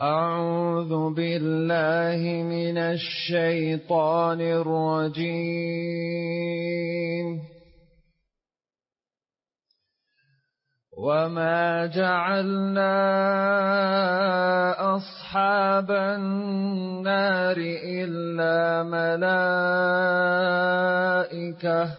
أعوذ بالله من الشيطان الرجيم. وما جعلنا أصحاب النار إلا ملائكة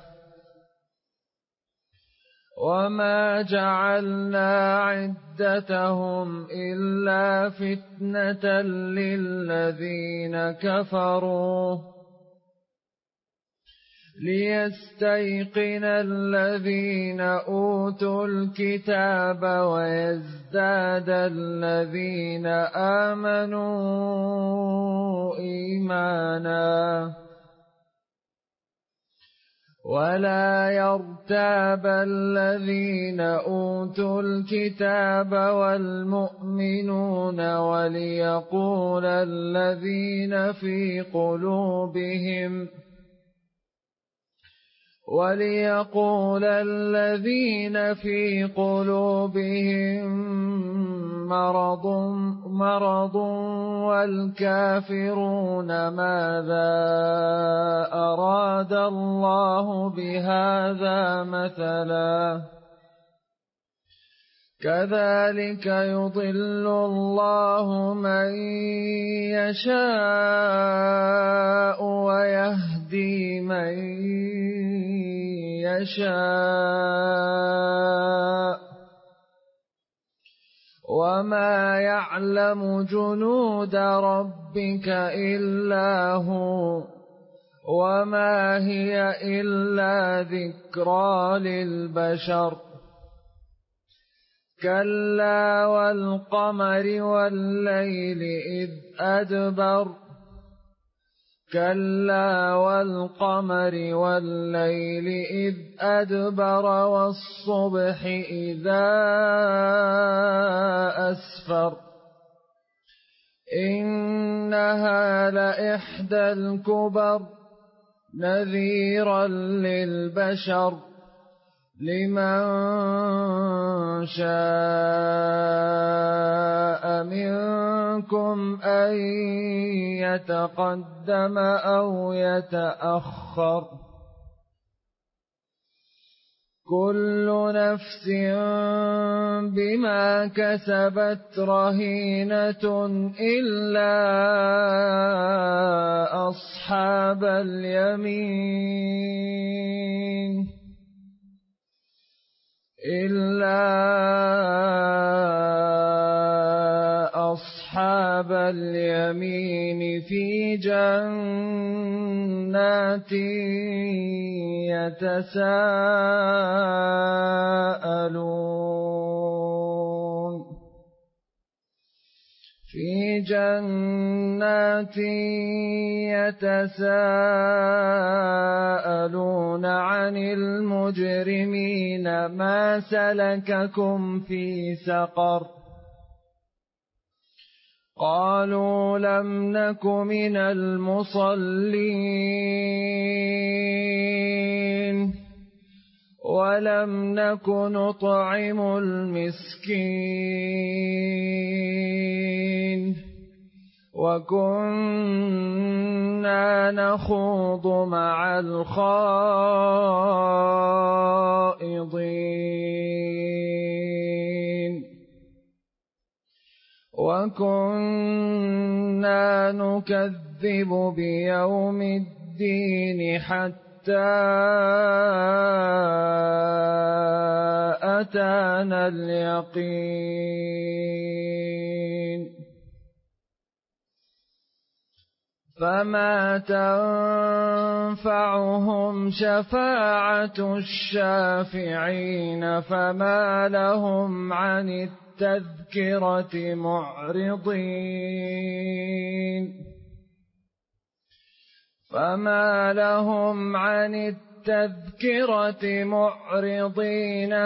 وما جعلنا عدتهم إلا فتنة للذين كفروا ليستيقن الذين أوتوا الكتاب ويزداد الذين آمنوا إيمانا ولا يرتاب الذين أوتوا الكتاب والمؤمنون وليقول الذين في قلوبهم مرض والكافرون ماذا أراد الله بهذا مثلا كذلك يضل الله من يشاء ويهدي من يشاء وما يعلم جنود ربك إلا هو وما هي إلا ذكرى للبشر كلا والقمر والليل إذ أدبر والصبح إذا أسفر إنها لإحدى الكبر نذيرا للبشر لمن شاء منكم أن يتقدم أو يتأخر كل نفس بما كسبت رهينة إلا أصحاب اليمين في جنات يتساءلون عن المجرمين ما سلككم في سقر قالوا لم نك من المصلين ولم نك نطعم المسكين وكنا نخوض مع الخائضين وكنا نكذب بيوم الدين حتى أتانا اليقين فما تنفعهم شفاعة الشافعين فما لهم عن التذكرة معرضين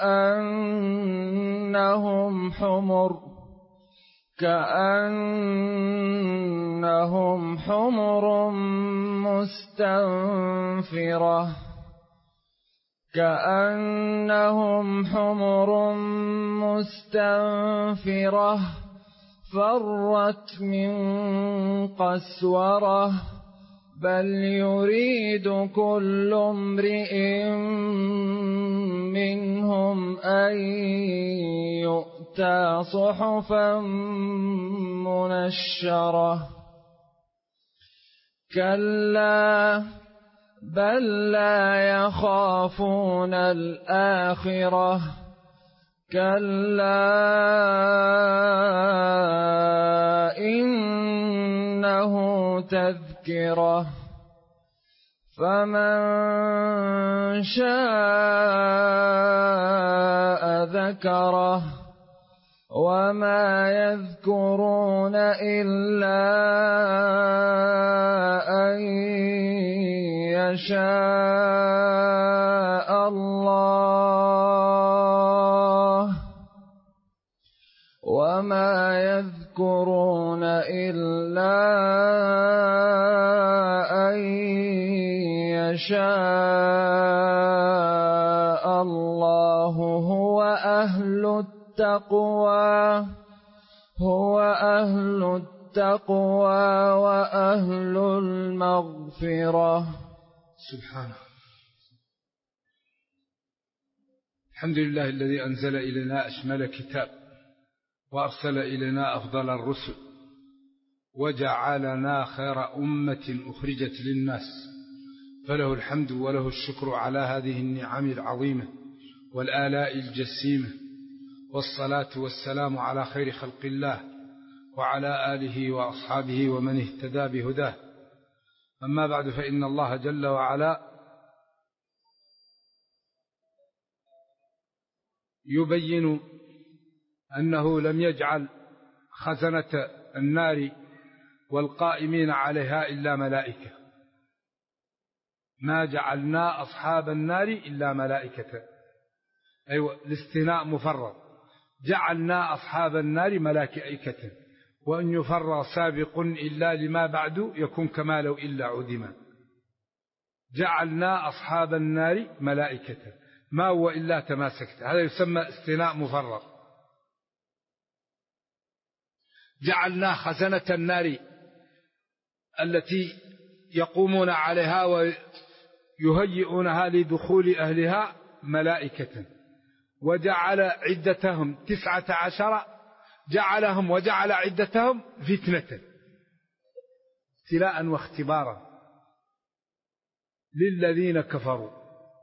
كأنهم حمر مستنفرة فرت من قسورة بل يريد كل امرئ منهم أن يؤتى صحفا منشرة كلا بل لا يخافون الآخرة كلا إنه تذكرة فمن شاء ذكره وما يذكرون إلا أن يشاء الله وما يذكرون إلا أن يشاء الله هو أهل التقوى وأهل المغفرة. سبحانه. الحمد لله الذي أنزل إلينا أشمل كتاب وأرسل إلينا أفضل الرسل وجعلنا خير أمة أخرجت للناس، فله الحمد وله الشكر على هذه النعم العظيمة والآلاء الجسيمة، والصلاة والسلام على خير خلق الله وعلى آله وأصحابه ومن اهتدى بهداه. أما بعد، فإن الله جل وعلا يبين أنه لم يجعل خزنة النار والقائمين عليها إلا ملائكة، ما جعلنا أصحاب النار إلا ملائكة، أيوة الاستثناء مفرغ، جعلنا أصحاب النار ملائكة، وأن يفرغ سابق إلا لما بعد يكون كما لو إلا عدما. جعلنا أصحاب النار ملائكة، ما هو إلا تماسكت، هذا يسمى استثناء مفرغ. جعلنا خزنة النار التي يقومون عليها ويهيئونها لدخول أهلها ملائكة، وجعل عدتهم 19، جعلهم وجعل عدتهم فتنة ابتلاء واختبارا للذين كفروا.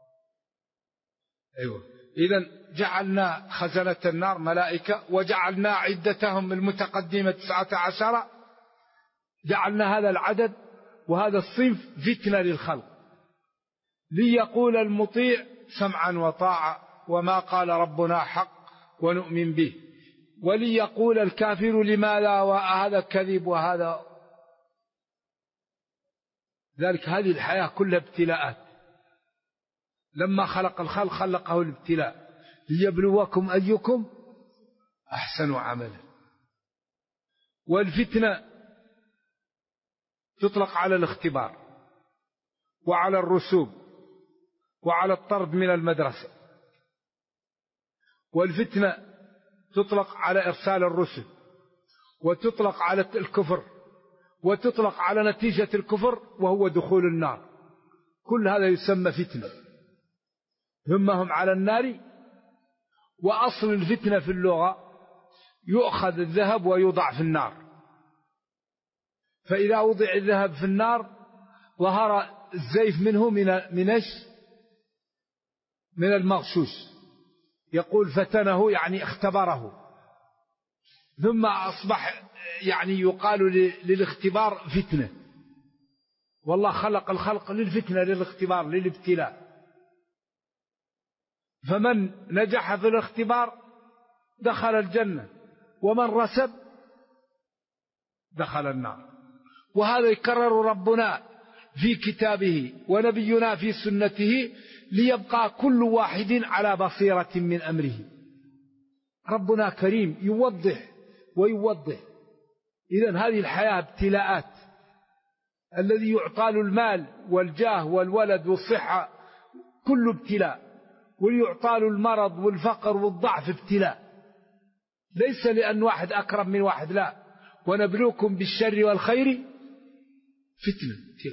أيوة، إذن جعلنا خزنة النار ملائكة، وجعلنا عدتهم المتقدمة 19، جعلنا هذا العدد وهذا الصنف فتنة للخلق، ليقول المطيع سمعا وطاعة وما قال ربنا حق ونؤمن به، وليقول الكافر لماذا وهذا كذب وهذا ذلك. هذه الحياة كلها ابتلاءات، لما خلق الخلق خلقه الابتلاء ليبلوكم أيكم أحسن عملا. والفتنة تطلق على الاختبار وعلى الرسوب وعلى الطرد من المدرسة، والفتنة تطلق على إرسال الرسل، وتطلق على الكفر، وتطلق على نتيجة الكفر وهو دخول النار. كل هذا يسمى فتنة. همهم على النار. وأصل الفتنة في اللغة يؤخذ الذهب ويوضع في النار، فإذا وضع الذهب في النار ظهر الزيف منه من المغشوش، يقول فتنه يعني اختبره، ثم أصبح يعني يقال للاختبار فتنة. والله خلق الخلق للفتنة، للاختبار، للابتلاء. فمن نجح في الاختبار دخل الجنة، ومن رسب دخل النار. وهذا يكرر ربنا في كتابه ونبينا في سنته ليبقى كل واحد على بصيرة من أمره. ربنا كريم يوضح ويوضح. إذن هذه الحياة ابتلاءات. الذي يعطى له المال والجاه والولد والصحة كل ابتلاء، ويعطى له المرض والفقر والضعف ابتلاء. ليس لأن واحد أكرم من واحد، لا، ونبلوكم بالشر والخير فتنة،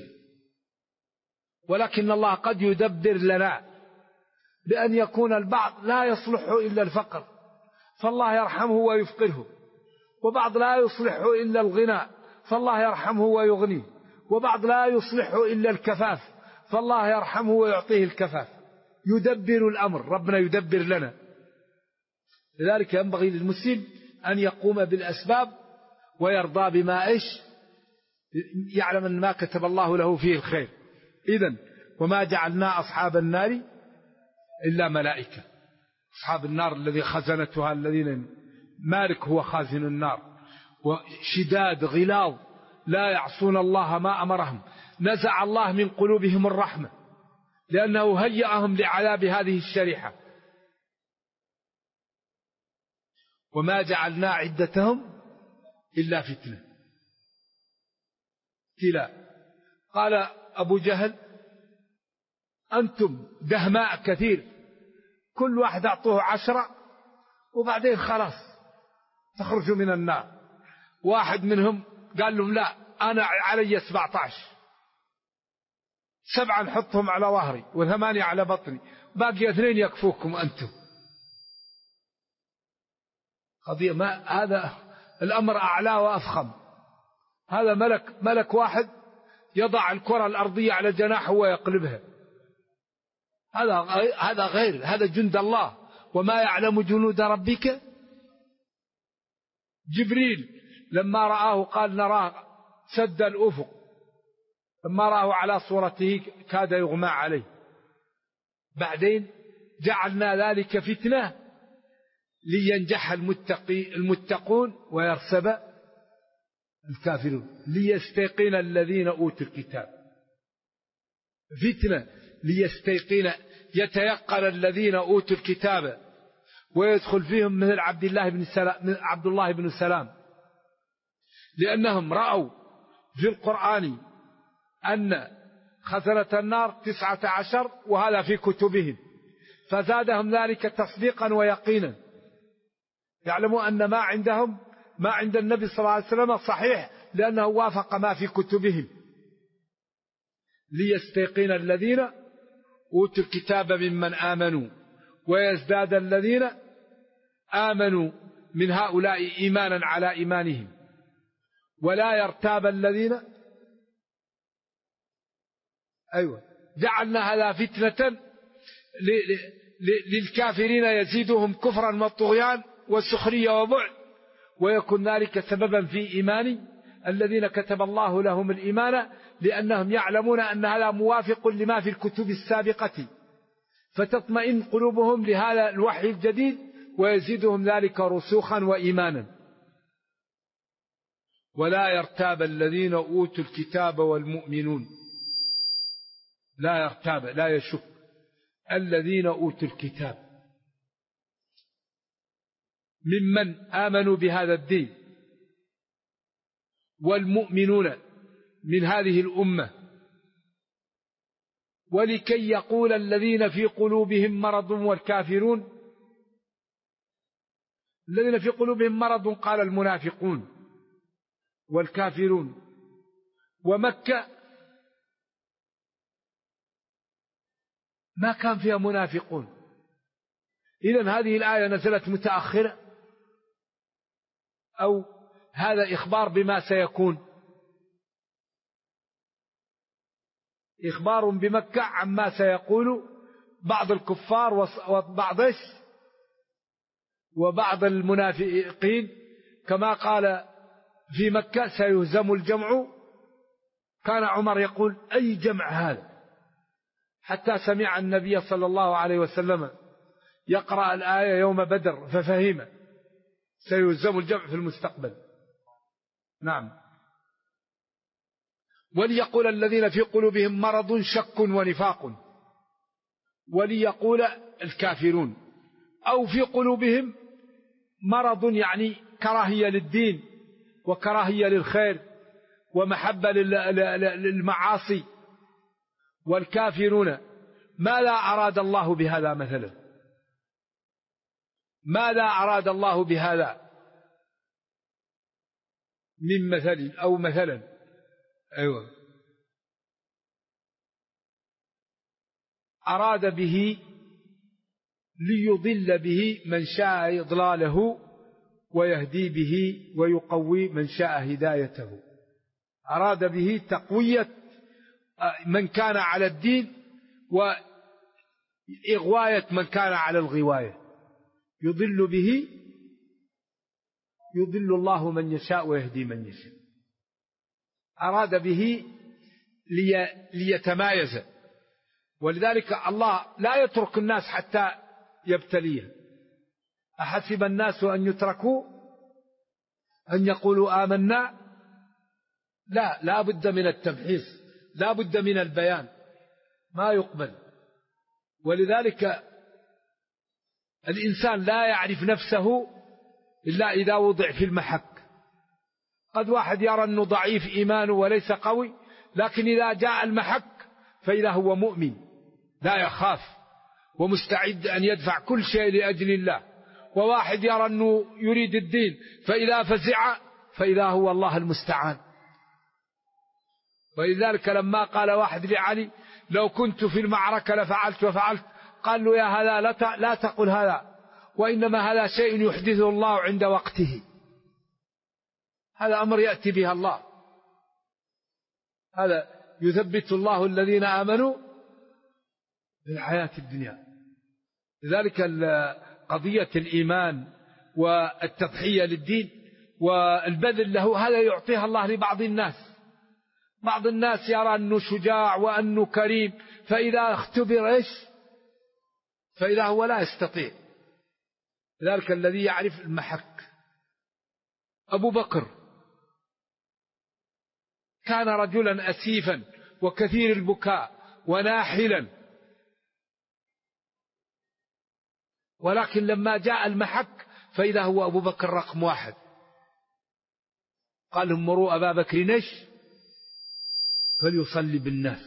ولكن الله قد يدبر لنا بأن يكون البعض لا يصلحه إلا الفقر فالله يرحمه ويفقره، وبعض لا يصلحه إلا الغنى فالله يرحمه ويغنيه، وبعض لا يصلحه إلا الكفاف فالله يرحمه ويعطيه الكفاف. يدبر الأمر، ربنا يدبر لنا. لذلك ينبغي للمسلم أن يقوم بالأسباب ويرضى بما يعلم أن ما كتب الله له فيه الخير. إذن وما جعلنا أصحاب النار إلا ملائكة. أصحاب النار الذي خزنتها الذين مالك هو خازن النار، وشداد غلاظ لا يعصون الله ما أمرهم. نزع الله من قلوبهم الرحمة لأنه هيأهم لعذاب هذه الشريحة. وما جعلنا عدتهم إلا فتنة، ابتلاء. قال أبو جهل أنتم دهماء كثير، كل واحد أعطوه 10 وبعدين خلاص تخرجوا من النار. واحد منهم قال لهم لا، أنا علي 17، 7 نحطهم على ظهري و8 على بطني، باقي 2 يكفوكم أنتم. قضية ما هذا الأمر أعلى وأفخم. هذا ملك واحد يضع الكرة الأرضية على جناحه ويقلبها. هذا غير، هذا جند الله. وما يعلم جنود ربك. جبريل لما رآه قال نراه سد الأفق، لما رآه على صورته كاد يغمى عليه. بعدين جعلنا ذلك فتنة لينجح المتقون ويرسب الكافرون، ليستيقن الذين أوتوا الكتاب. فتنة ليستيقن، يتيقن الذين أوتوا الكتاب ويدخل فيهم مثل عبد الله بن سلام، لأنهم رأوا في القرآن أن خزنة النار 19 وهذا في كتبهم، فزادهم ذلك تصديقا ويقينا. يعلموا أن ما عندهم، ما عند النبي صلى الله عليه وسلم صحيح لأنه وافق ما في كتبهم. ليستيقن الذين أوتوا الكتاب ممن آمنوا ويزداد الذين آمنوا من هؤلاء إيمانا على إيمانهم ولا يرتاب الذين. جعلنا هذا فتنة للكافرين يزيدهم كفرا والطغيان والسخرية وبعد، ويكون ذلك سببا في إيمان الذين كتب الله لهم الإيمان، لأنهم يعلمون أن هذا موافق لما في الكتب السابقة، فتطمئن قلوبهم لهذا الوحي الجديد ويزيدهم ذلك رسوخا وإيمانا. ولا يرتاب الذين أوتوا الكتاب والمؤمنون، لا يرتاب، لا يشك الذين أوتوا الكتاب ممن آمنوا بهذا الدين، والمؤمنون من هذه الأمة، ولكي يقول الذين في قلوبهم مرض والكافرون. الذين في قلوبهم مرض قال المنافقون والكافرون. ومكة ما كان فيها منافقون، إذن هذه الآية نزلت متأخرة أو هذا إخبار بما سيكون، إخبار بمكة عما سيقول بعض الكفار وبعض المنافقين، كما قال في مكة سيهزم الجمع. كان عمر يقول أي جمع هذا، حتى سمع النبي صلى الله عليه وسلم يقرأ الآية يوم بدر ففهم سيهزم الجمع في المستقبل. نعم. وليقول الذين في قلوبهم مرض شك ونفاق، وليقول الكافرون، أو في قلوبهم مرض يعني كراهية للدين وكراهية للخير ومحبة للمعاصي. والكافرون ماذا أراد الله بهذا مثلا؟ ماذا أراد الله بهذا؟ من مثل أو مثلا. أيوة. أراد به ليضل به من شاء إضلاله ويهدي به ويقوي من شاء هدايته. أراد به تقوية من كان على الدين وإغواية من كان على الغواية. يضل به يضل الله من يشاء ويهدي من يشاء. أراد به ليتمايز، ولذلك الله لا يترك الناس حتى يبتليه. أحسب الناس أن يتركوا أن يقولوا آمنا؟ لا بد من التمحيص، لا بد من البيان، ما يقبل. ولذلك الإنسان لا يعرف نفسه إلا إذا وضع في المحك. قد واحد يرى أنه ضعيف إيمانه وليس قوي، لكن إذا جاء المحك فإذا هو مؤمن لا يخاف ومستعد أن يدفع كل شيء لأجل الله. وواحد يرى أنه يريد الدين فإذا فزع فإذا هو الله المستعان. ولذلك لما قال واحد لعلي لو كنت في المعركة لفعلت وفعلت، قال له يا هذا لا تقل هذا، وإنما هذا شيء يحدثه الله عند وقته، هذا أمر يأتي بها الله، هذا يثبت الله الذين آمنوا في الحياة الدنيا. لذلك قضية الإيمان والتضحية للدين والبذل له هذا يعطيها الله لبعض الناس. بعض الناس يرى أنه شجاع وأنه كريم، فإذا اختبر إيش؟ فإذا هو لا يستطيع. لذلك الذي يعرف المحك. أبو بكر كان رجلا أسيفا وكثير البكاء وناحلا، ولكن لما جاء المحك فإذا هو أبو بكر رقم واحد. قال لهم مروا أبا بكر نش فليصلي بالناس.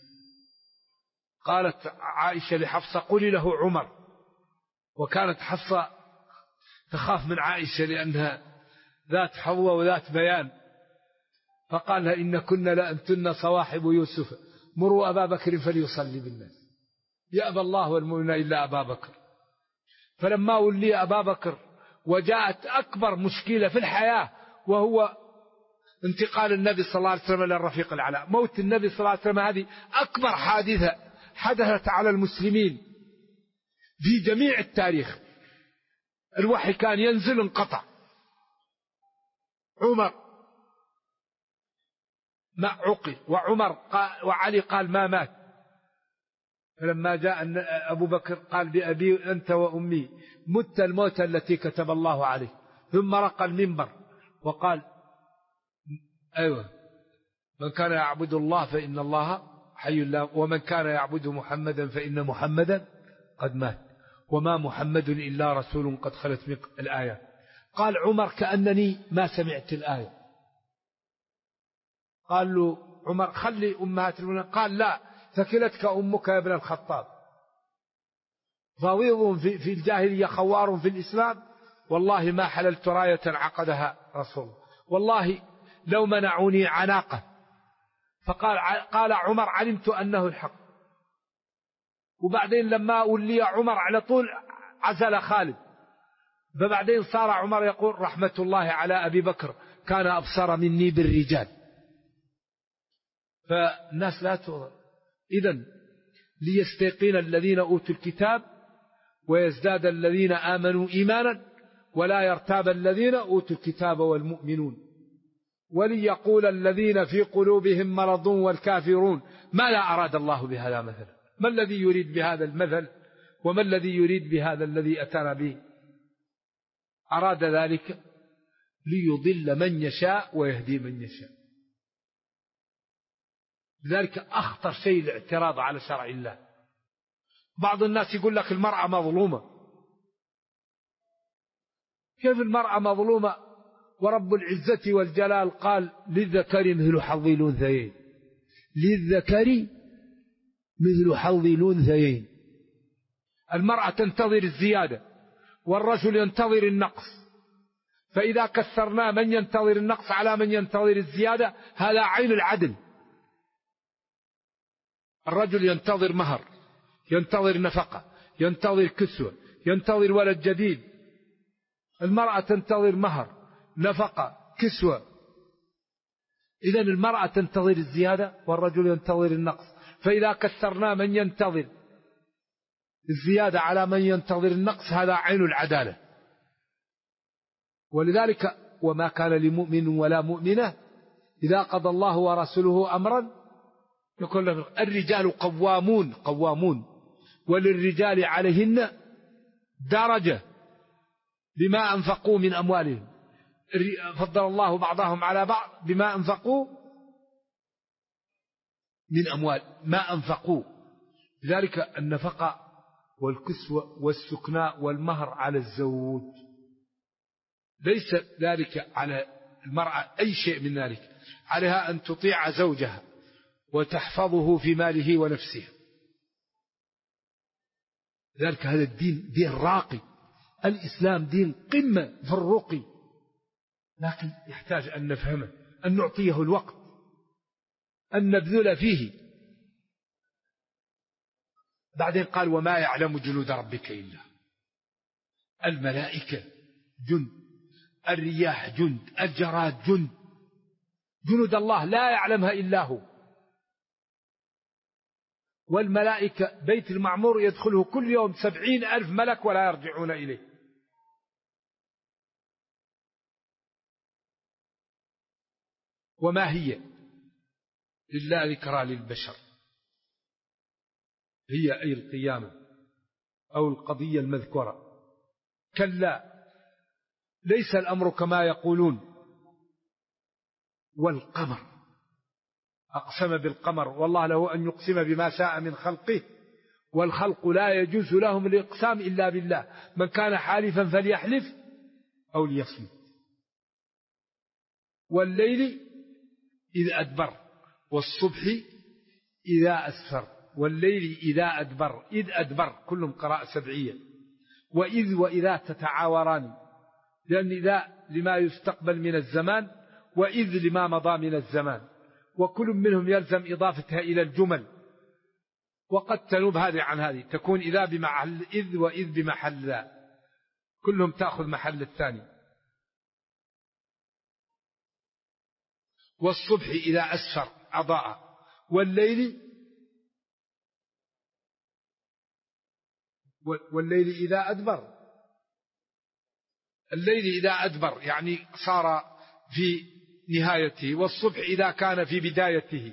قالت عائشة لحفصة قولي له عمر، وكانت حفصة تخاف من عائشة لأنها ذات حظوة وذات بيان، فقال لها إن كنا لأنتن صواحب يوسف مروا أبا بكر فليصلي بالناس. يأبى الله والمؤمنون إلا أبا بكر. فلما ولي أبا بكر وجاءت أكبر مشكلة في الحياة وهو انتقال النبي صلى الله عليه وسلم للرفيق الأعلى، موت النبي صلى الله عليه وسلم، هذه أكبر حادثة حدثت على المسلمين في جميع التاريخ. الوحي كان ينزل انقطع. عمر ما عقل، وعلي قال ما مات. فلما جاء أبو بكر قال بأبي أنت وأمي مت الموت التي كتب الله عليه. ثم رقى المنبر وقال أيوة من كان يعبد الله فإن الله حي لا، ومن كان يعبد محمدا فإن محمدا قد مات، وما محمد إلا رسول قد خلت من الآية. قال عمر كأنني ما سمعت الآية. قال له عمر خلي أمهات المؤمنين، قال لا ثكلتك أمك يا ابن الخطاب، فويض في الجاهلية خوار في الإسلام، والله ما حللت راية عقدها رسول، والله لو منعوني عناقة. قال عمر علمت أنه الحق. وبعدين لما ولي عمر على طول عزل خالد، فبعدين صار عمر يقول رحمة الله على أبي بكر كان أبصر مني بالرجال. فالناس لا تغضب. إذن ليستيقن الذين أوتوا الكتاب ويزداد الذين آمنوا إيمانا ولا يرتاب الذين أوتوا الكتاب والمؤمنون وليقول الذين في قلوبهم مرض والكافرون ما لا أراد الله بهذا مثلا. ما الذي يريد بهذا المثل وما الذي يريد بهذا الذي أتانا به؟ أراد ذلك ليضل من يشاء ويهدي من يشاء. لذلك أخطر شيء الاعتراض على شرع الله. بعض الناس يقول لك المرأة مظلومة. كيف المرأة مظلومة ورب العزة والجلال قال للذكر مثل حظ الأنثيين؟ للذكر مثل حظ الأنثيين. المرأة تنتظر الزيادة والرجل ينتظر النقص، فإذا كسرنا من ينتظر النقص على من ينتظر الزيادة هذا عين العدل. الرجل ينتظر مهر، ينتظر نفقة، ينتظر كسوة، ينتظر ولد جديد. المرأة تنتظر مهر، نفقة، كسوة. إذن المرأة تنتظر الزيادة والرجل ينتظر النقص. فإذا كسرنا من ينتظر الزيادة على من ينتظر النقص هذا عين العدالة. ولذلك وما كان لمؤمن ولا مؤمنة إذا قضى الله ورسوله أمرا يقول له الرجال قوامون وللرجال عليهن درجة بما أنفقوا من أموالهم. فضل الله بعضهم على بعض بما أنفقوا من أموال ما أنفقوا. لذلك النفقة والكسوة والسكناء والمهر على الزوج، ليس ذلك على المرأة أي شيء من ذلك. عليها أن تطيع زوجها وتحفظه في ماله ونفسه. لذلك هذا الدين دين راقي، الإسلام دين قمة في الرقي، لكن يحتاج أن نفهمه، أن نعطيه الوقت، أن نبذل فيه. بعدين قال وما يعلم جنود ربك إلا. الملائكة جند، الرياح جند، الجراد جند، جنود الله لا يعلمها إلا هو. والملائكة بيت المعمور يدخله كل يوم 70,000 ملك ولا يرجعون إليه. وما هي إلا ذكرى للبشر. هي أي القيامة أو القضية المذكورة. كلا ليس الأمر كما يقولون. والقمر، أقسم بالقمر والله له أن يقسم بما شاء من خلقه، والخلق لا يجوز لهم الإقسام إلا بالله. من كان حالفا فليحلف أو ليصمت. والليل إذ أدبر والصبح إذا أسفر. والليل إذا أدبر، إذ أدبر كلهم قراءة سبعية. وإذ وإذا تتعاوران، لأن إذا لما يستقبل من الزمان وإذ لما مضى من الزمان، وكل منهم يلزم إضافتها إلى الجمل. وقد تنوب هذه عن هذه، تكون إذا بمحل إذ وإذ بمحل ذا، كلهم تأخذ محل الثاني. والصبح إذا أسفر أضاء. والليل إذا أدبر. الليل إذا أدبر يعني صار في نهايته، والصبح إذا كان في بدايته.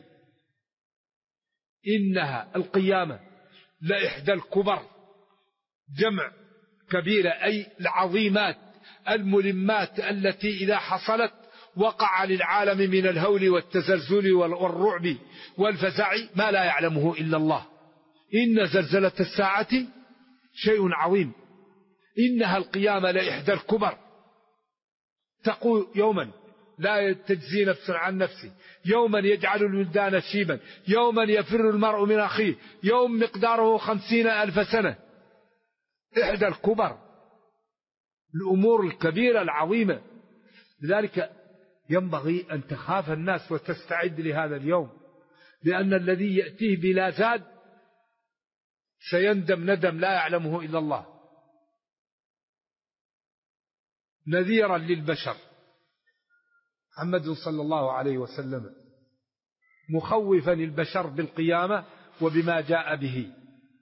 إنها القيامة لإحدى الكبر، جمع كبيرة أي العظيمات الملمات التي إذا حصلت وقع للعالم من الهول والتزلزل والرعب والفزع ما لا يعلمه إلا الله. إن زلزلة الساعة شيء عظيم. إنها القيامة لإحدى الكبر. تقول يوما لا تجزي نفس عن نفسه، يوما يجعل الولدان شيبا، يوما يفر المرء من أخيه، يوم مقداره 50,000 سنة. إحدى الكبر، الأمور الكبيرة العظيمة. لذلك ينبغي أن تخاف الناس وتستعد لهذا اليوم، لأن الذي يأتيه بلا زاد سيندم ندم لا يعلمه إلا الله. نذيرا للبشر محمد صلى الله عليه وسلم، مخوفا البشر بالقيامة وبما جاء به.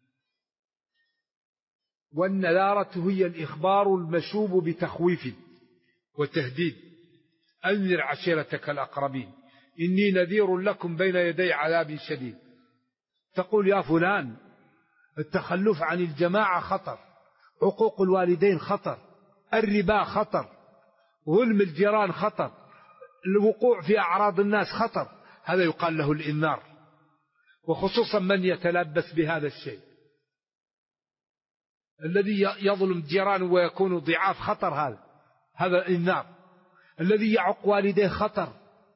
والنذارة هي الإخبار المشوب بتخويف وتهديد. أنذر عشيرتك الأقربين إني نذير لكم بين يدي عذاب شديد. تقول يا فلان التخلف عن الجماعة خطر، عقوق الوالدين خطر، الربا خطر، ظلم الجيران خطر، الوقوع في أعراض الناس خطر. هذا يقال له الإنذار، وخصوصا من يتلبس بهذا الشيء. الذي يظلم جيرانه ويكون ضعاف خطر، هذا الإنذار. الذي يعق والديه خطر،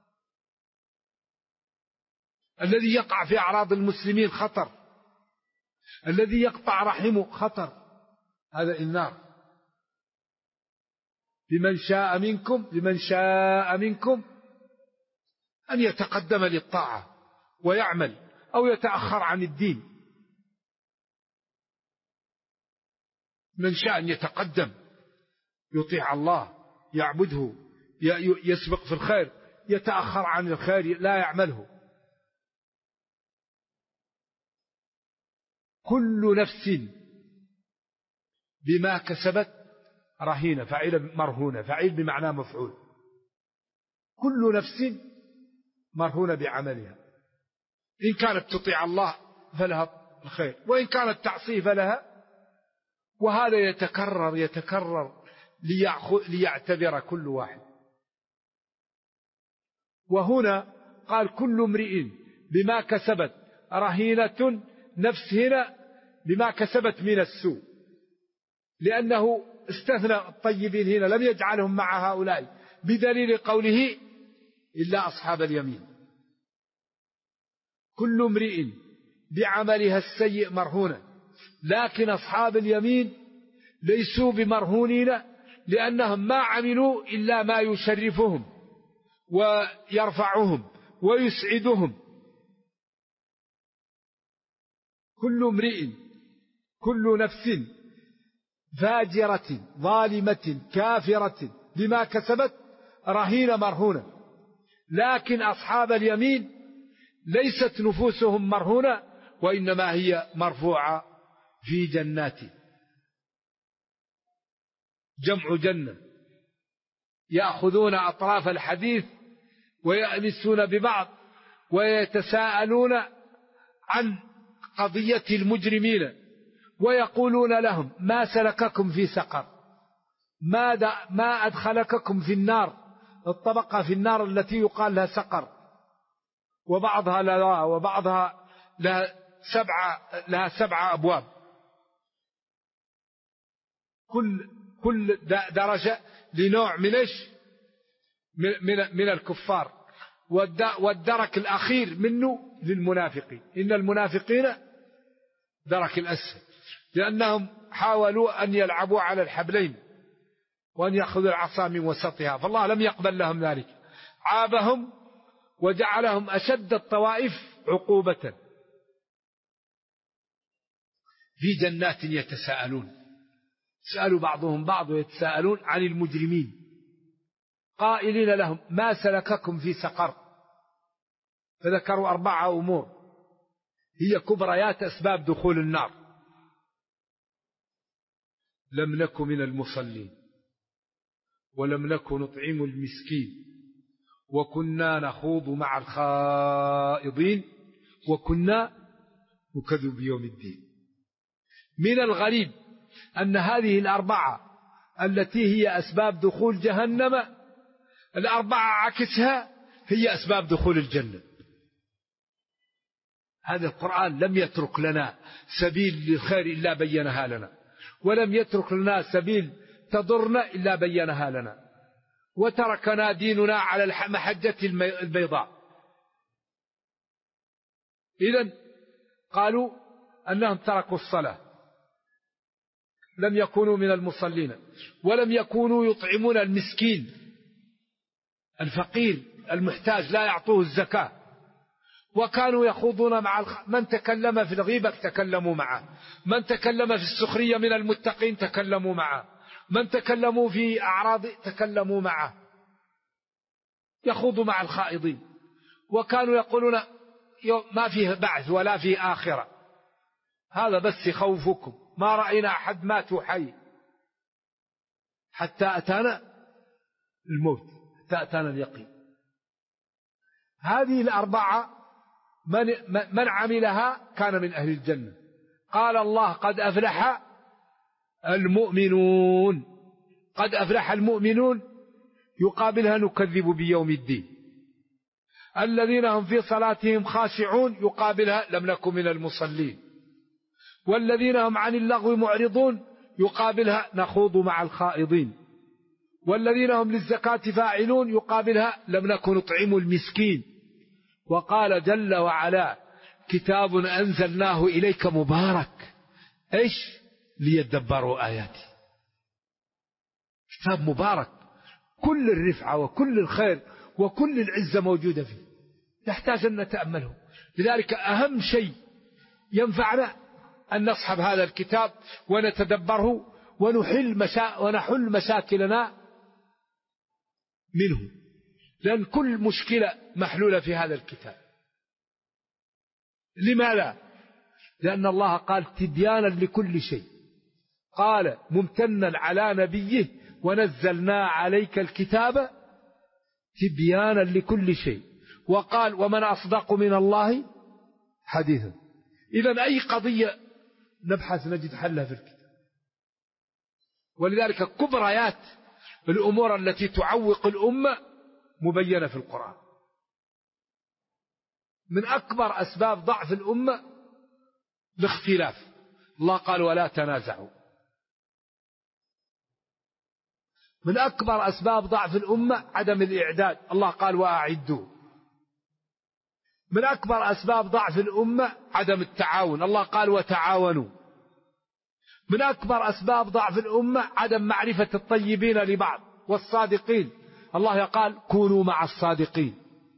الذي يقع في أعراض المسلمين خطر، الذي يقطع رحمه خطر، هذا إنذار. لمن شاء منكم أن يتقدم للطاعة ويعمل أو يتأخر عن الدين. من شاء أن يتقدم يطيع الله يعبده يسبق في الخير، يتأخر عن الخير لا يعمله. كل نفس بما كسبت رهينة، فعيل مرهونة، فعيل بمعنى مفعول. كل نفس مرهونة بعملها، إن كانت تطيع الله فلها الخير، وإن كانت تعصيه فلها. وهذا يتكرر ليعتبر كل واحد. وهنا قال كل امرئ بما كسبت رهينة، نفس هنا بما كسبت من السوء، لأنه استثنى الطيبين هنا، لم يجعلهم مع هؤلاء، بدليل قوله إلا أصحاب اليمين. كل امرئ بعملها السيء مرهونة، لكن أصحاب اليمين ليسوا بمرهونين، لأنهم ما عملوا إلا ما يشرفهم ويرفعهم ويسعدهم. كل امرئ، كل نفس فاجرة ظالمة كافرة بما كسبت رهينة مرهونة، لكن أصحاب اليمين ليست نفوسهم مرهونة، وإنما هي مرفوعة في جنات. جمع جنة، يأخذون أطراف الحديث ويأنسون ببعض ويتساءلون عن قضية المجرمين، ويقولون لهم ما سلككم في سقر، ما أدخلكم في النار، الطبقة في النار التي يقال لها سقر، وبعضها لا، وبعضها لها 7 أبواب، كل درجة لنوع من الكفار. والدرك الأخير منه للمنافقين، إن المنافقين درك الأسفل، لأنهم حاولوا أن يلعبوا على الحبلين وأن يأخذوا العصا من وسطها، فالله لم يقبل لهم ذلك، عابهم وجعلهم أشد الطوائف عقوبة. في جنات يتساءلون، سألوا بعضهم بعض ويتساءلون عن المجرمين، قائلين لهم ما سلككم في سقر، فذكروا 4 أمور هي كبريات أسباب دخول النار. لم نكن من المصلين، ولم نكن نطعم المسكين، وكنا نخوض مع الخائضين، وكنا نكذب بيوم الدين. من الغريب أن هذه 4 التي هي أسباب دخول جهنم، 4 عكسها هي أسباب دخول الجنة. هذا القرآن لم يترك لنا سبيل للخير إلا بينها لنا، ولم يترك لنا سبيل تضرنا إلا بينها لنا، وتركنا ديننا على المحجة البيضاء. إذن قالوا أنهم تركوا الصلاة، لم يكونوا من المصلين، ولم يكونوا يطعمون المسكين الفقير المحتاج لا يعطوه الزكاة، وكانوا يخوضون مع من تكلم في الغيبة تكلموا معه، من تكلم في السخرية من المتقين تكلموا معه، من تكلموا في أعراض تكلموا معه، يخوضوا مع الخائضين. وكانوا يقولون ما فيه بعث ولا فيه آخرة، هذا بس خوفكم، ما رأينا أحد مات حي حتى أتانا الموت، حتى أتانا اليقين. هذه 4 من عملها كان من أهل الجنة. قال الله قد أفلح المؤمنون، قد أفلح المؤمنون يقابلها نكذب بيوم الدين. الذين هم في صلاتهم خاشعون يقابلها لم نكن من المصلين. والذين هم عن اللغو معرضون يقابلها نخوض مع الخائضين. والذين هم للزكاة فاعلون يقابلها لم نكن نطعم المسكين. وقال جل وعلا كتاب أنزلناه إليك مبارك إيش ليدبروا آياتي. كتاب مبارك كل الرفعة وكل الخير وكل العزة موجودة فيه، نحتاج أن نتأمله. لذلك أهم شيء ينفعنا أن نصحب هذا الكتاب ونتدبره ونحل مشاكلنا منه، لأن كل مشكلة محلولة في هذا الكتاب. لماذا؟ لأن الله قال تبيانا لكل شيء، قال ممتنا على نبيه ونزلنا عليك الكتاب تبيانا لكل شيء، وقال ومن أصدق من الله حديثا. إذن أي قضية نبحث نجد حلها في الكتاب. ولذلك كبريات الأمور التي تعوق الأمة مبينة في القرآن. من أكبر أسباب ضعف الأمة الاختلاف، الله قال ولا تنازعوا. من أكبر أسباب ضعف الأمة عدم الإعداد، الله قال وأعدوا. من أكبر أسباب ضعف الأمة عدم التعاون، الله قال وتعاونوا. من أكبر أسباب ضعف الأمة عدم معرفة الطيبين لبعض والصادقين، الله قال كونوا مع الصادقين.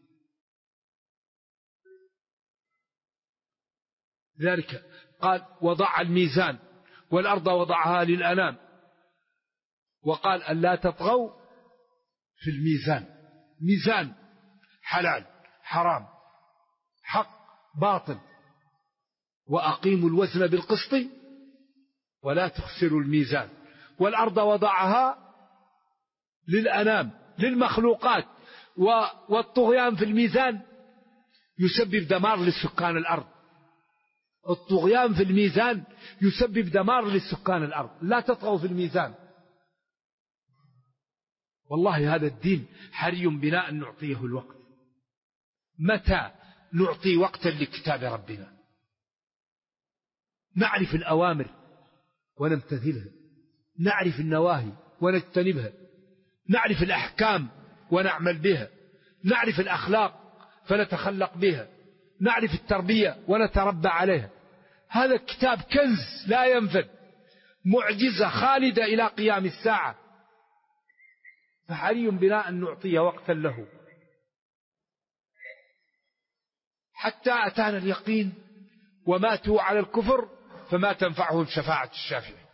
ذلك قال وضع الميزان والأرض وضعها للأنام، وقال ألا تطغوا في الميزان، ميزان حلال حرام حق باطل، وأقيموا الوزن بالقسط ولا تخسروا الميزان. والأرض وضعها للأنام للمخلوقات، والطغيان في الميزان يسبب دمار للسكان الأرض. الطغيان في الميزان يسبب دمار للسكان الأرض. لا تطغوا في الميزان. والله هذا الدين حري بنا أن نعطيه الوقت. متى نعطي وقتا لكتاب ربنا؟ نعرف الأوامر ونمتثلها، نعرف النواهي ونجتنبها، نعرف الأحكام ونعمل بها، نعرف الأخلاق فنتخلق بها، نعرف التربية ونتربى عليها. هذا الكتاب كنز لا ينفد، معجزة خالدة إلى قيام الساعة، فحري بنا أن نعطي وقتا له. حتى أتانا اليقين وماتوا على الكفر فما تنفعهم شفاعة الشافعين.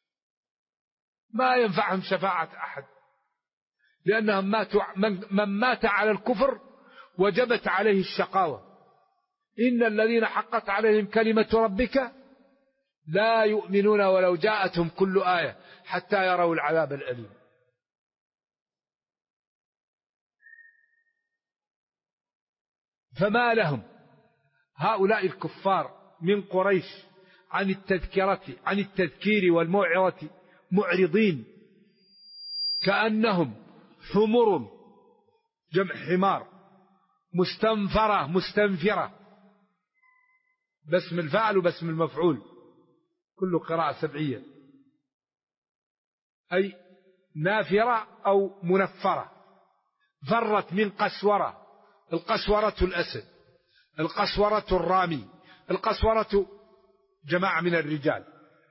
ما ينفعهم شفاعة أحد، لأنهم من مات على الكفر وجبت عليه الشقاوة. إن الذين حقت عليهم كلمة ربك لا يؤمنون ولو جاءتهم كل آية حتى يروا العذاب الأليم. فما لهم هؤلاء الكفار من قريش عن التذكير والموعظة معرضين، كأنهم حمر جمع حمار مستنفرة باسم الفاعل وباسم المفعول، كل قراءة سبعية، أي نافرة أو منفرة. فرت من قسورة، القسورة الأسد، القسورة الرامي، القسورة جماعة من الرجال.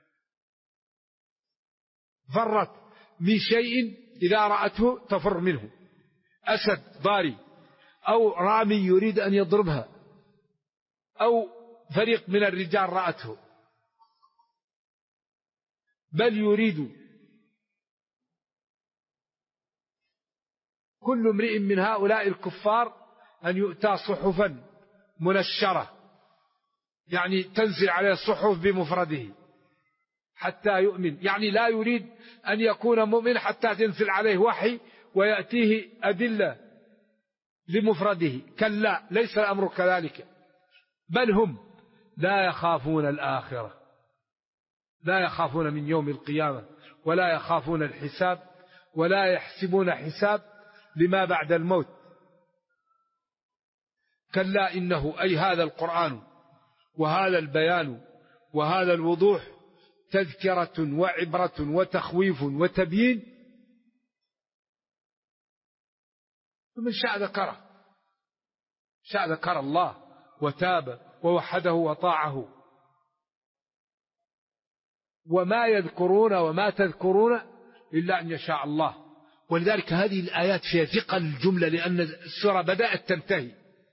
فرت من شيء إذا رأته تفر منه، أسد ضاري أو رامي يريد أن يضربها، أو فريق من الرجال رأته، بل يريد كل امرئ من هؤلاء الكفار أن يؤتى صحفا منشرة، يعني تنزل عليه الصحف بمفرده حتى يؤمن، يعني لا يريد أن يكون مؤمن حتى تنزل عليه وحي ويأتيه أدلة لمفرده. كلا، ليس الأمر كذلك، بل هم لا يخافون الآخرة، لا يخافون من يوم القيامة، ولا يخافون الحساب، ولا يحسبون حساب لما بعد الموت. كلا إنه، أي هذا القرآن وهذا البيان وهذا الوضوح تذكرة وعبرة وتخويف وتبيين، فمن شاء ذكره، شاء ذكر الله وتاب ووحده وطاعه. وما يذكرون وما تذكرون إلا أن يشاء الله. ولذلك هذه الآيات فيها ثقل الجملة، لأن السورة بدأت تنتهي.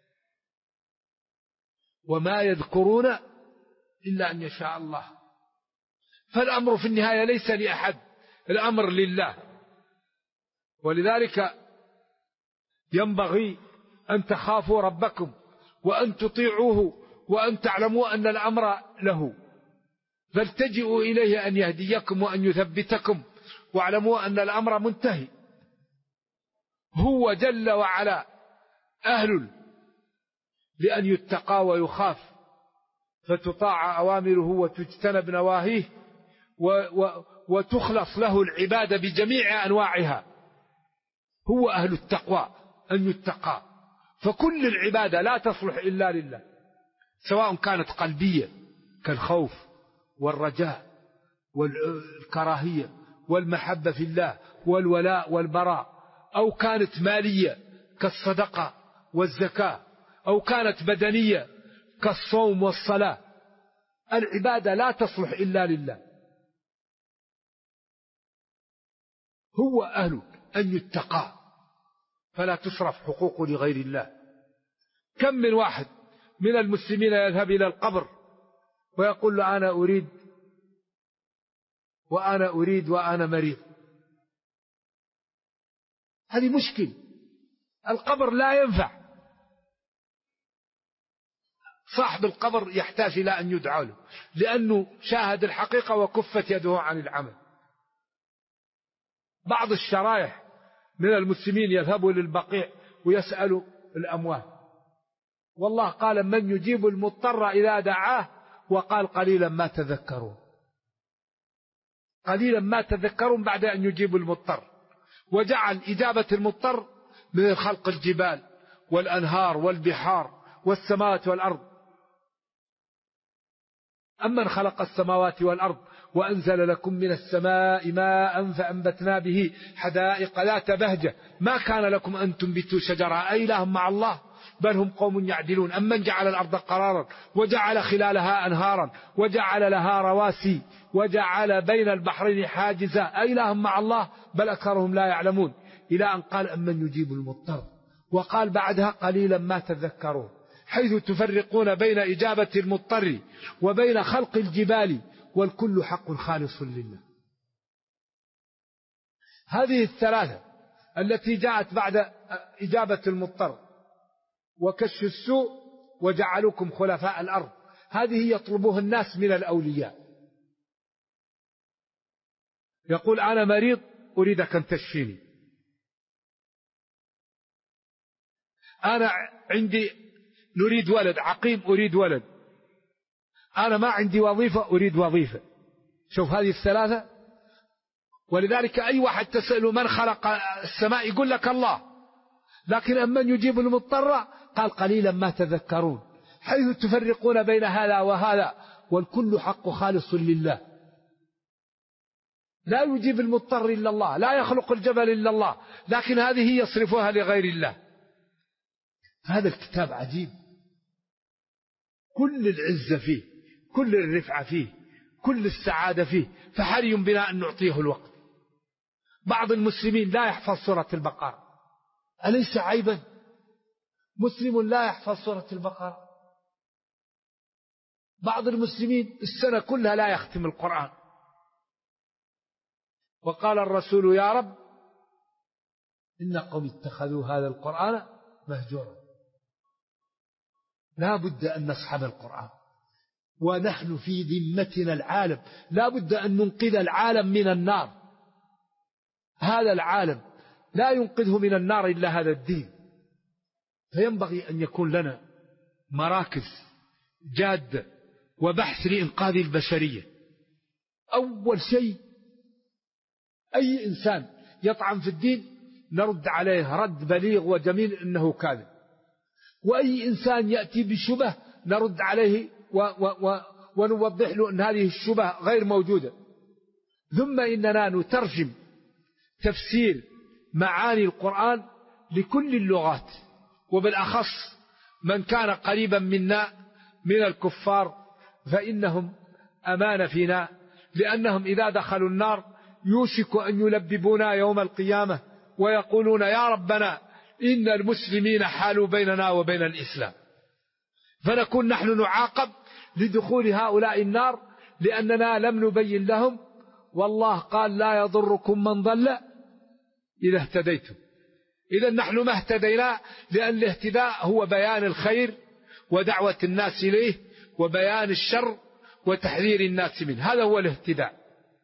وما يذكرون إلا أن يشاء الله. فالأمر في النهاية ليس لأحد، الأمر لله. ولذلك ينبغي أن تخافوا ربكم وأن تطيعوه وأن تعلموا أن الأمر له، فالتجئوا إليه أن يهديكم وأن يثبتكم، واعلموا أن الأمر منتهي. هو جل وعلا أهل لأن يتقى ويخاف، فتطاع أوامره وتجتنب نواهيه، وتخلص له العبادة بجميع أنواعها. هو أهل التقوى أن يتقى، فكل العبادة لا تصلح إلا لله، سواء كانت قلبية كالخوف والرجاء والكراهية والمحبة في الله والولاء والبراء، أو كانت مالية كالصدقة والزكاة، أو كانت بدنية كالصوم والصلاة. العبادة لا تصلح إلا لله. هو أهل أن يتقى، فلا تصرف حقوق لغير الله. كم من واحد من المسلمين يذهب إلى القبر ويقول له أنا أريد وأنا أريد وأنا مريض. هذه مشكل. القبر لا ينفع. صاحب القبر يحتاج إلى أن يدعى له، لأنه شاهد الحقيقة وكفت يده عن العمل. بعض الشرايح من المسلمين يذهبوا للبقيع ويسألوا الأموات، والله قال من يجيب المضطر إذا دعاه، وقال قليلا ما تذكرون. قليلا ما تذكرون بعد أن يجيب المضطر. وجعل إجابة المضطر من خلق الجبال والأنهار والبحار والسماوات والأرض. أمن خلق السماوات والأرض وأنزل لكم من السماء ماء فأنبتنا به حدائق ذات بهجة ما كان لكم أن تنبتوا شجرها أإله مع الله بل هم قوم يعدلون. أمن جعل الأرض قرارا وجعل خلالها أنهارا وجعل لها رواسي وجعل بين البحرين حاجزا أإله مع الله بل أكثرهم لا يعلمون، إلى أن قال أمن يجيب المضطر، وقال بعدها قليلا ما تذكرون، حيث تفرقون بين إجابة المضطر وبين خلق الجبال والكل حق خالص لله. هذه الثلاثة التي جاءت بعد إجابة المضطر وكشف السوء وجعلوكم خلفاء الأرض، هذه يطلبها الناس من الأولياء. يقول أنا مريض أريدك أن تشفيني، أنا عندي نريد ولد عقيم أريد ولد، أنا ما عندي وظيفة أريد وظيفة. شوف هذه الثلاثة. ولذلك أي واحد تسأله من خلق السماء يقول لك الله، لكن أمن يجيب المضطر قال قليلا ما تذكرون، حيث تفرقون بين هذا وهذا والكل حق خالص لله. لا يجيب المضطر إلا الله، لا يخلق الجبل إلا الله، لكن هذه يصرفها لغير الله. هذا الكتاب عجيب، كل العزة فيه، كل الرفعة فيه، كل السعادة فيه، فحري بنا أن نعطيه الوقت. بعض المسلمين لا يحفظ سورة البقرة، أليس عيبا؟ مسلم لا يحفظ سورة البقرة. بعض المسلمين السنة كلها لا يختم القرآن. وقال الرسول يا رب إن قوم اتخذوا هذا القرآن مهجورا. لا بد أن نصحب القرآن، ونحن في ذمتنا العالم، لا بد أن ننقذ العالم من النار. هذا العالم لا ينقذه من النار إلا هذا الدين. فينبغي أن يكون لنا مراكز جادة وبحث لإنقاذ البشرية. أول شيء أي إنسان يطعن في الدين نرد عليه رد بليغ وجميل إنه كاذب، وأي إنسان يأتي بشبه نرد عليه ونوضح له أن هذه الشبه غير موجودة. ثم إننا نترجم تفسير معاني القرآن لكل اللغات، وبالأخص من كان قريبا منا من الكفار فإنهم أمان فينا، لأنهم إذا دخلوا النار يوشك أن يلببونا يوم القيامة ويقولون يا ربنا إن المسلمين حالوا بيننا وبين الإسلام، فنكون نحن نعاقب لدخول هؤلاء النار لأننا لم نبين لهم. والله قال لا يضركم من ضل إذا اهتديتم. إذا نحن ما اهتدينا، لأن الاهتداء هو بيان الخير ودعوة الناس إليه وبيان الشر وتحذير الناس منه، هذا هو الاهتداء.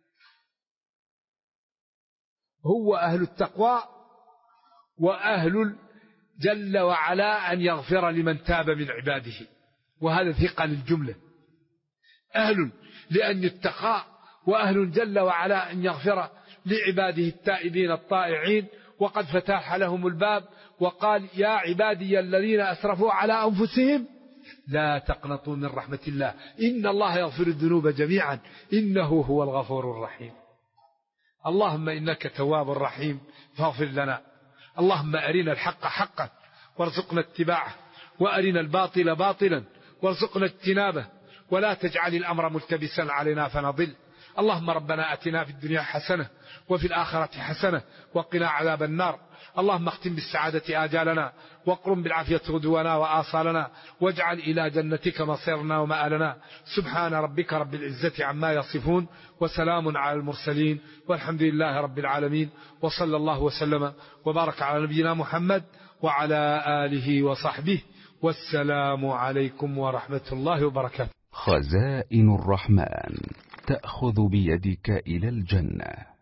هو أهل التقوى وأهل جل وعلا أن يغفر لمن تاب من عباده، وهذا ثقة للجملة، أهل لأن يتقى وأهل جل وعلا أن يغفر لعباده التائبين الطائعين. وقد فتح لهم الباب وقال يا عبادي الذين أسرفوا على أنفسهم لا تقنطوا من رحمة الله إن الله يغفر الذنوب جميعا إنه هو الغفور الرحيم. اللهم إنك تواب رحيم فاغفر لنا. اللهم أرنا الحق حقا وارزقنا اتباعه، وأرنا الباطل باطلا وارزقنا اجتنابه، ولا تجعل الأمر ملتبسا علينا فنضل. اللهم ربنا أتنا في الدنيا حسنة وفي الآخرة حسنة وقنا عذاب النار. اللهم اختم بالسعادة آجالنا واقرم بالعافية غدونا وآصالنا، واجعل إلى جنتك مصيرنا ومآلنا. سبحان ربك رب العزة عما يصفون وسلام على المرسلين والحمد لله رب العالمين، وصلى الله وسلم وبارك على نبينا محمد وعلى آله وصحبه، والسلام عليكم ورحمة الله وبركاته. خزائن الرحمن تأخذ بيدك إلى الجنة.